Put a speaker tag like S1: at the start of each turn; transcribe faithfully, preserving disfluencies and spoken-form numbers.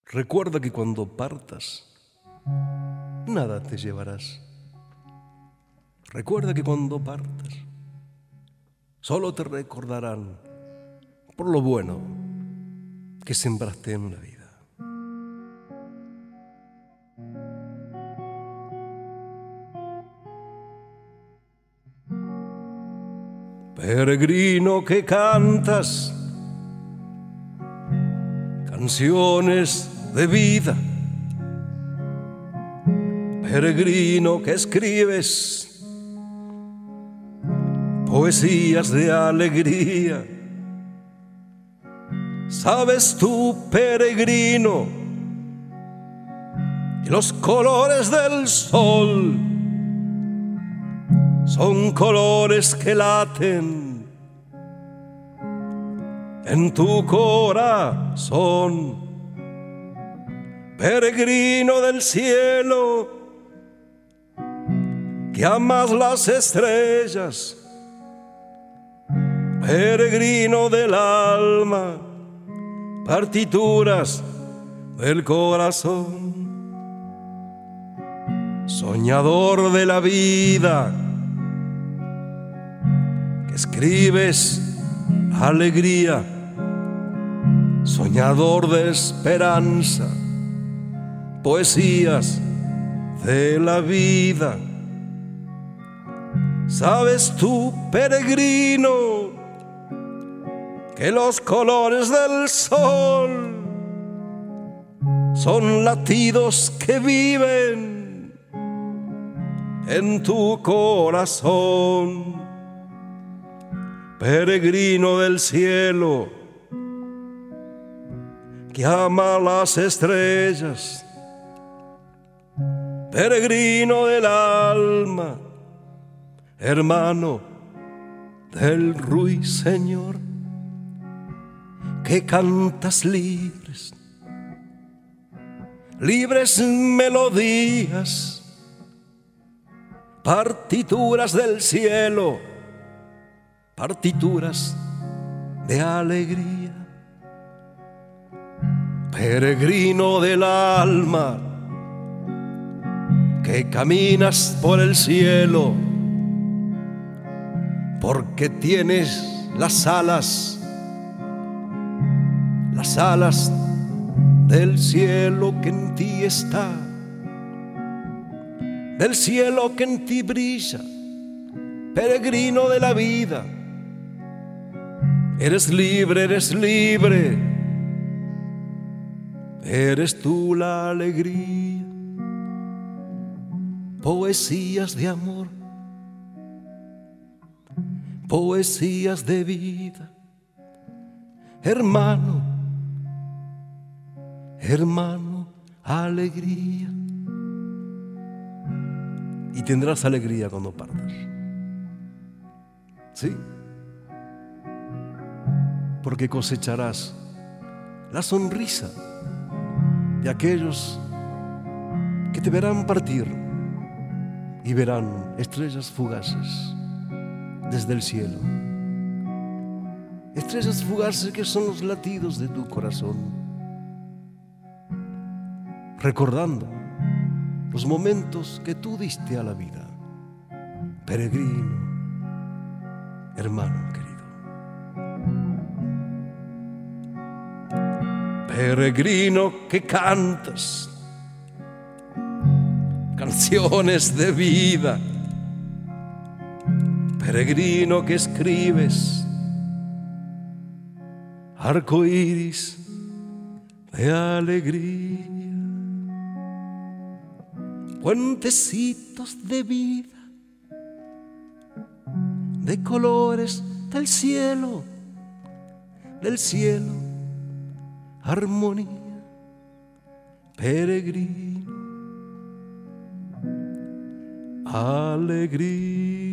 S1: Recuerda que cuando partas, nada te llevarás. Recuerda que cuando partas, solo te recordarán por lo bueno que sembraste en la vida. Peregrino que cantas canciones de vida, peregrino que escribes poesías de alegría. Sabes tú, peregrino, que los colores del sol son colores que laten en tu corazón. Peregrino del cielo, que amas las estrellas, peregrino del alma, partituras del corazón, soñador de la vida, que escribes alegría, soñador de esperanza, poesías de la vida. Sabes tú, peregrino, que los colores del sol son latidos que viven en tu corazón. Peregrino del cielo, que ama las estrellas, peregrino del alma, hermano del ruiseñor, que cantas libres, libres melodías, partituras del cielo, partituras de alegría. Peregrino del alma, que caminas por el cielo, porque tienes las alas, las alas del cielo que en ti está, del cielo que en ti brilla. Peregrino de la vida, eres libre, eres libre, eres tú la alegría. Poesías de amor, poesías de vida, hermano, hermano, alegría. Y tendrás alegría cuando partas. Sí, porque cosecharás la sonrisa de aquellos que te verán partir y verán estrellas fugaces desde el cielo. Estrellas fugaces que son los latidos de tu corazón, recordando los momentos que tú diste a la vida. Peregrino, hermano querido. Peregrino que cantas canciones de vida, peregrino que escribes arcoíris de alegría, puentecitos de vida, de colores del cielo, del cielo, armonía, peregrino, alegría.